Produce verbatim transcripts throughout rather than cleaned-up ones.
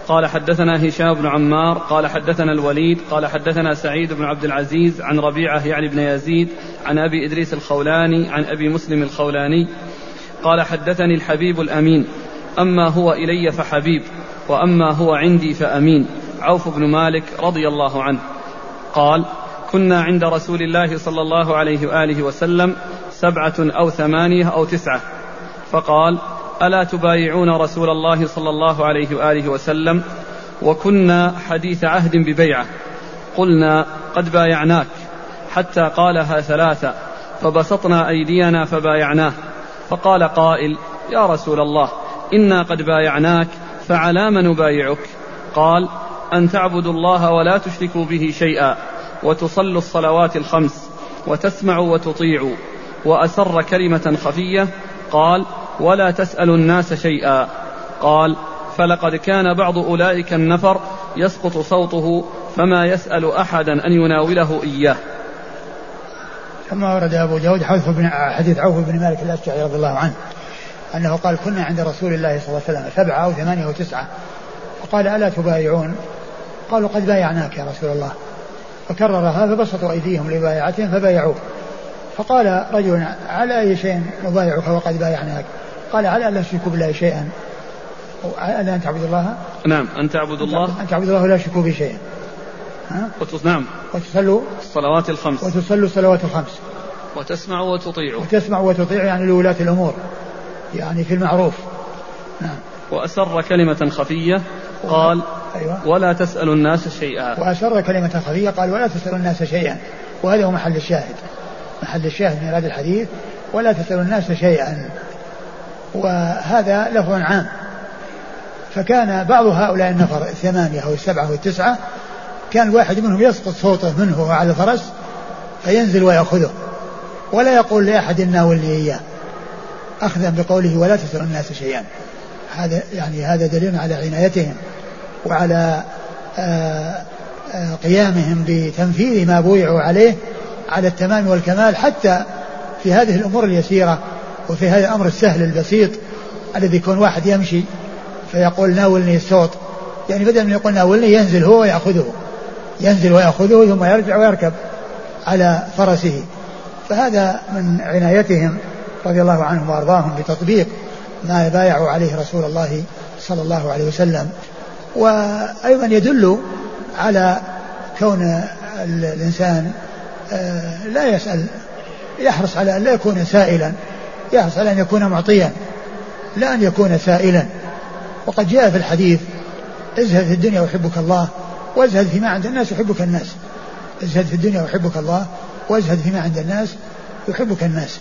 قال حدثنا هشام بن عمار قال حدثنا الوليد قال حدثنا سعيد بن عبد العزيز عن ربيعة يعني بن يزيد عن أبي إدريس الخولاني عن أبي مسلم الخولاني قال حدثني الحبيب الأمين أما هو إلي فحبيب وأما هو عندي فأمين عوف بن مالك رضي الله عنه قال كنا عند رسول الله صلى الله عليه وآله وسلم سبعة أو ثمانية أو تسعة فقال ألا تبايعون رسول الله صلى الله عليه وآله وسلم وكنا حديث عهد ببيعة قلنا قد بايعناك حتى قالها ثلاثة فبسطنا أيدينا فبايعناه فقال قائل يا رسول الله إنا قد بايعناك فعلى من نبايعك قال أن تعبدوا الله ولا تشركوا به شيئا وتصلوا الصلوات الخمس وتسمعوا وتطيعوا وأسر كلمة خفية قال ولا تسألوا الناس شيئا قال فلقد كان بعض أولئك النفر يسقط صوته فما يسأل أحدا أن يناوله إياه. ثم ورد أبو داود حديث عوف بن مالك الأشجعي رضي الله عنه أنه قال كنا عند رسول الله صلى الله عليه وسلم سبعة أو ثمانية أو تسعة فقال ألا تبايعون قالوا قد بايعناك يا رسول الله فكررها فبسطوا أيديهم لبايعتهم فبايعوه فقال رجل على أي شيء نبايعك وقد بايعناك قال على أن لا تشركوا بالله شيئا على أن تعبدوا الله نعم أن تعبدوا الله أن تعبدوا الله ولا تشركوا به شيئا وتص... نعم وتصلوا الصلوات الخمس وتصلوا الصلوات الخمس وتسمعوا وتطيعوا وتسمعوا وتطيعوا يعني لولاة الأمور يعني في المعروف. نعم. وأسر كلمة خفية قال أيوة. ولا تسألوا الناس شيئا وأسر كلمة خفية قال ولا تسألوا الناس شيئا وهذا هو محل الشاهد محل الشاهد من هذا الحديث ولا تسألوا الناس شيئا وهذا لفظ عام فكان بعض هؤلاء النفر الثمانية أو السبعة أو التسعة كان الواحد منهم يسقط صوته منه على الفرس فينزل ويأخذه ولا يقول لأحد ناولني إياه أخذا بقوله ولا تسألوا الناس شيئا. هذا يعني هذا دليل على عنايتهم وعلى آآ آآ قيامهم بتنفيذ ما بويعوا عليه على التمام والكمال حتى في هذه الأمور اليسيرة وفي هذا الأمر السهل البسيط الذي يكون واحد يمشي فيقول ناولني الصوت يعني بدل من يقول ناولني ينزل هو ويأخذه ينزل ويأخذه ثم يرجع ويركب على فرسه. فهذا من عنايتهم رضي الله عنهم وأرضاهم بتطبيق ما بايعوا عليه رسول الله صلى الله عليه وسلم. وأيضا يدل على كون الإنسان لا يسأل يحرص على أن لا يكون سائلا يحرص على أن يكون معطيا لا أن يكون سائلا. وقد جاء في الحديث ازهد في الدنيا ويحبك الله وازهد فيما عند الناس يحبك الناس ازهد في الدنيا ويحبك الله وازهد فيما عند الناس يحبك الناس.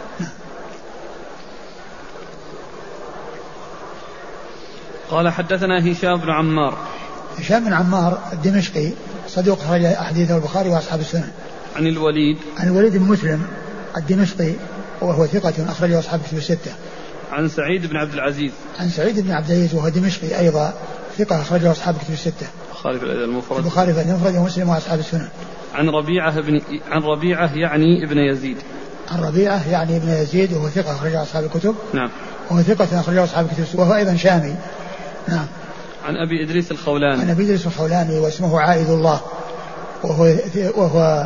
قال حدثنا هشام بن عمار هشام بن عمار الدمشقي صدوق خرج حديثه البخاري وأصحاب السنن. عن الوليد عن الوليد بن مسلم الدمشقي وهو ثقة أخرجه أصحاب الكتب الستة. عن سعيد بن عبد العزيز عن سعيد بن عبد العزيز وهو دمشقي أيضا ثقة أخرجه أصحاب الكتب الستة. البخاري في المفرد البخاري في المفرد ومسلم وأصحاب السنن. عن ربيعة بن عن ربيعة يعني ابن يزيد عن ربيعة يعني ابن يزيد وهو ثقة أخرجه أصحاب الكتب. نعم. وهو ثقة أخرجه أصحاب الكتب الستة وهو أيضا شامي. نعم. عن أبي إدريس الخولاني عن أبي إدريس الخولاني واسمه عائد الله وهو وهو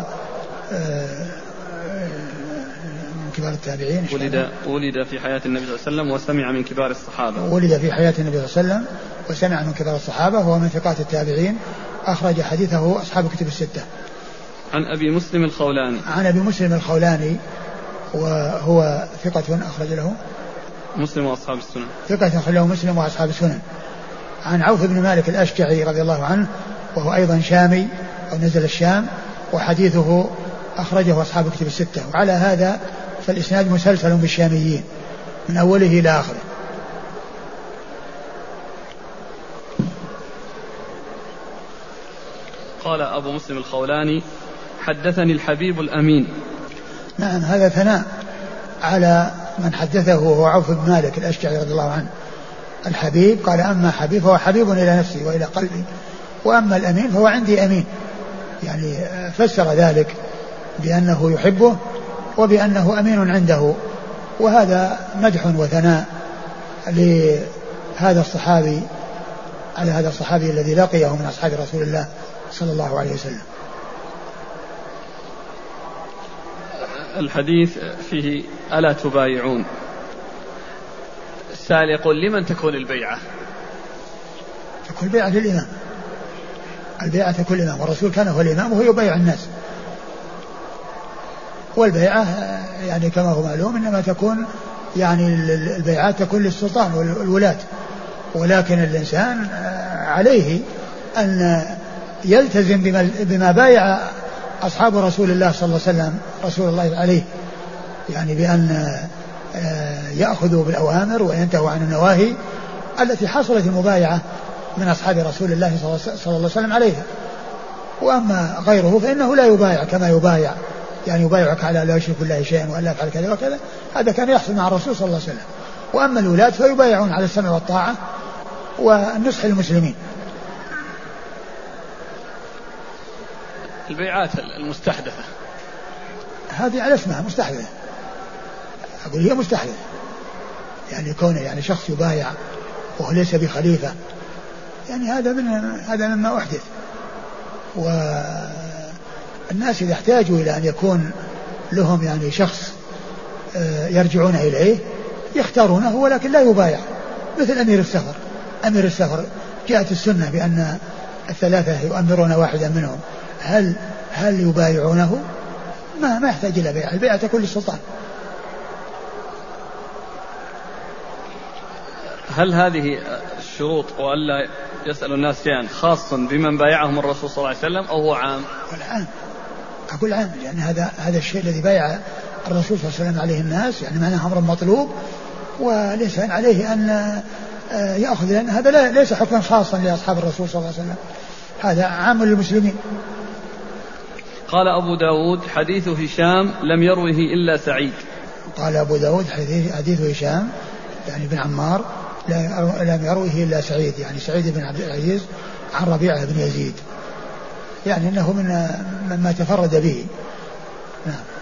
من كبار التابعين. ولد ولد في حياة النبي صلى الله عليه وسلم وسمع من كبار الصحابة. ولد في حياة النبي صلى الله عليه وسلم وسمع من كبار الصحابة وهو من ثقات التابعين أخرج حديثه أصحاب الكتب الستة. عن أبي مسلم الخولاني عن أبي مسلم الخولاني وهو ثقة أخرج له مسلم وأصحاب السنن ثقة أخرج له مسلم وأصحاب السنن. عن عوف بن مالك الأشجعي رضي الله عنه وهو أيضا شامي أو نزل الشام وحديثه أخرجه أصحاب الكتب الستة. وعلى هذا فالإسناد مسلسل بالشاميين من أوله إلى آخره. قال أبو مسلم الخولاني حدثني الحبيب الأمين. نعم هذا ثناء على من حدثه وهو عوف بن مالك الأشجعي رضي الله عنه. الحبيب قال أما حبيب فهو حبيب إلى نفسي وإلى قلبي وأما الأمين فهو عندي أمين يعني فسر ذلك بأنه يحبه وبأنه أمين عنده. وهذا مدح وثناء لهذا الصحابي على هذا الصحابي الذي لقيه من أصحاب رسول الله صلى الله عليه وسلم. الحديث فيه ألا تبايعون. السائل يقول لمن تكون البيعة؟ تكون البيعة للإمام، البيعة تكون الإمام، والرسول كان هو الإمام وهو يبايع الناس. والبيعة يعني كما هو معلوم إنما تكون يعني البيعات تكون للسلطان والولاة، ولكن الإنسان عليه أن يلتزم بما بايع أصحاب رسول الله صلى الله عليه وسلم رسول الله عليه، يعني بأن يأخذوا بالأوامر وينتهوا عن النواهي التي حصلت المبايعة من أصحاب رسول الله صلى الله عليه وسلم عليها. وأما غيره فإنه لا يبايع كما يبايع، يعني يبايعك على لا يشرك بالله شيئا وألا يفعل كذا وكذا، هذا كان يحصل مع الرسول صلى الله عليه وسلم. وأما الولاة فيبايعون على السمع والطاعة والنصح للمسلمين. البيعات المستحدثة هذه على اسمها مستحدثة، أقول هي مستحدثة، يعني كونه يعني شخص يبايع وهو ليس بخليفة، يعني هذا من هذا مما أحدث. والناس إذا احتاجوا إلى أن يكون لهم يعني شخص يرجعون إليه يختارونه، ولكن لا يبايع، مثل أمير السفر. أمير السفر جاءت السنة بأن الثلاثة يؤمرون واحدا منهم، هل هل يبايعونه؟ ما ما يحتاج إلى بيع، البيعة تكون للسلطان. هل هذه الشروط وألا يسأل الناس شيئا خاص بمن بايعهم الرسول صلى الله عليه وسلم أو هو عام؟ والعام أقول عام، لأن هذا هذا الشيء الذي بايع الرسول صلى الله عليه وسلم عليه الناس يعني معناه أمر مطلوب، وليس عليه أن يأخذ، لأن هذا ليس حكما خاصا لأصحاب الرسول صلى الله عليه وسلم، هذا عام للمسلمين. قال أبو داود حديث هشام لم يروه إلا سعيد. قال أبو داود حديث هشام يعني بن عمار لم يروه إلا سعيد، يعني سعيد بن عبد العزيز عن ربيعة بن يزيد، يعني أنه من مما تفرد به. نعم.